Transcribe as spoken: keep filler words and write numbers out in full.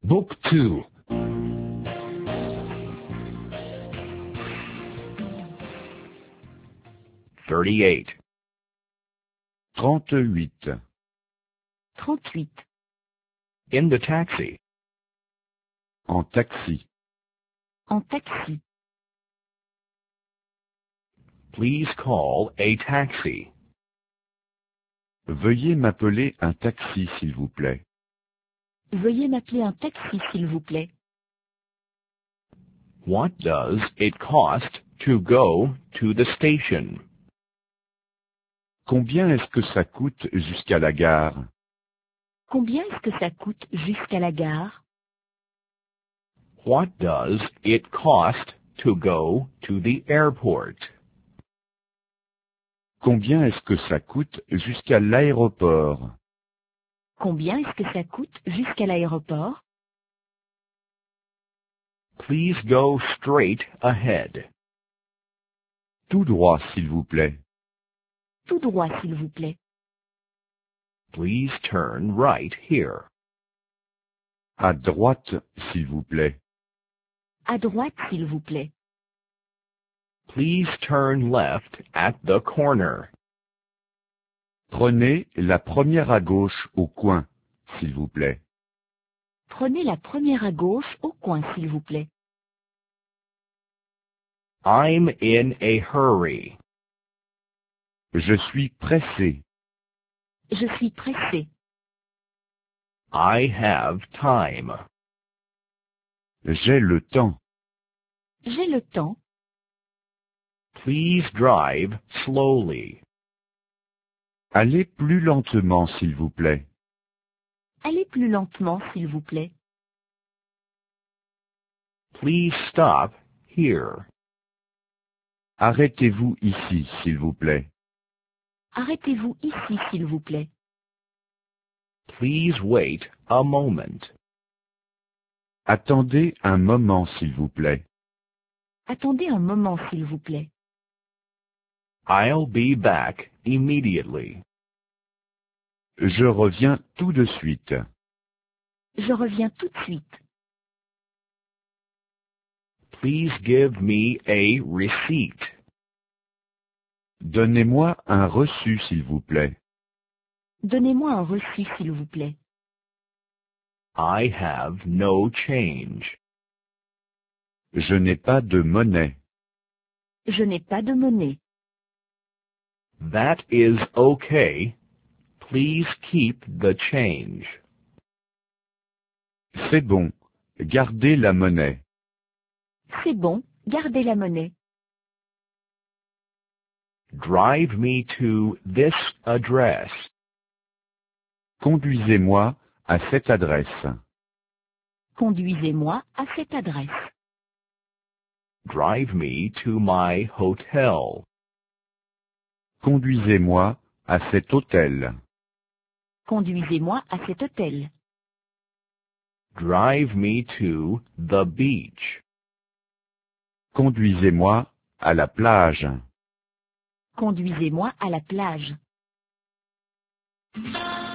Book two. Thirty-eight. Trente-huit. trente-huit. In the taxi. En taxi. En taxi. Please call a taxi. Veuillez m'appeler un taxi, s'il vous plaît. Veuillez m'appeler un taxi, s'il vous plaît. What does it cost to go to the station? Combien est-ce que ça coûte jusqu'à la gare? Combien est-ce que ça coûte jusqu'à la gare? What does it cost to go to the airport? Combien est-ce que ça coûte jusqu'à l'aéroport? Combien est-ce que ça coûte jusqu'à l'aéroport? Please go straight ahead. Tout droit, s'il vous plaît. Tout droit, s'il vous plaît. Please turn right here. À droite, s'il vous plaît. À droite, s'il vous plaît. Please turn left at the corner. Prenez la première à gauche au coin, s'il vous plaît. Prenez la première à gauche au coin, s'il vous plaît. I'm in a hurry. Je suis pressé. Je suis pressé. I have time. J'ai le temps. J'ai le temps. Please drive slowly. Allez plus lentement, s'il vous plaît. Allez plus lentement, s'il vous plaît. Please stop here. Arrêtez-vous ici, s'il vous plaît. Arrêtez-vous ici, s'il vous plaît. Please wait a moment. Attendez un moment, s'il vous plaît. Attendez un moment, s'il vous plaît. I'll be back immediately. Je reviens tout de suite. Je reviens tout de suite. Please give me a receipt. Donnez-moi un reçu, s'il vous plaît. Donnez-moi un reçu, s'il vous plaît. I have no change. Je n'ai pas de monnaie. Je n'ai pas de monnaie. That is okay. Please keep the change. C'est bon. Gardez la monnaie. C'est bon, gardez la monnaie. Drive me to this address. Conduisez-moi à cette adresse. Conduisez-moi à cette adresse. Drive me to my hotel. Conduisez-moi à cet hôtel. Conduisez-moi à cet hôtel. Drive me to the beach. Conduisez-moi à la plage. Conduisez-moi à la plage.